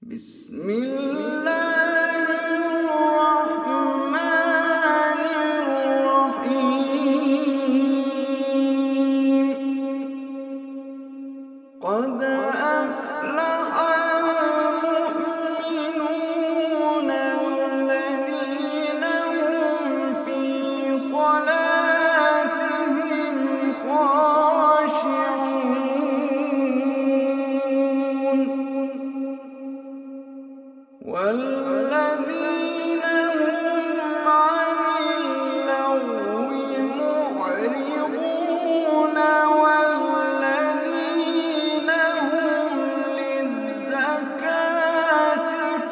بسم الله الرحمن الرحيم قد أفلح المؤمنون الذين هم في صلاتهم خاشعون والذين هم عن اللغو معرضون والذين هم للزكاة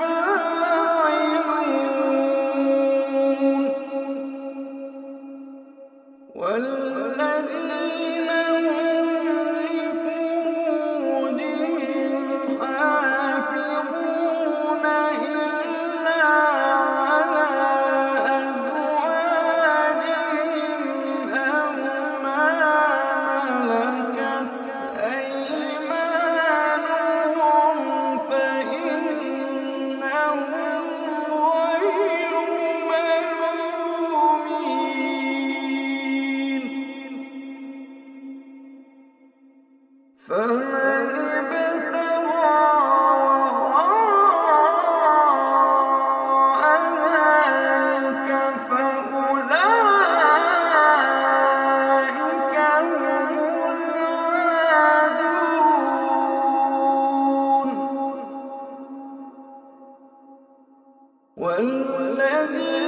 فاعلون والذين هم لفروجهم حافظون إلا على أزواجهم أو ما ملكت أيمانهم فإنهم غير ملومين فمن ابتغى وراء ذلك فأولئك هم العادون والذين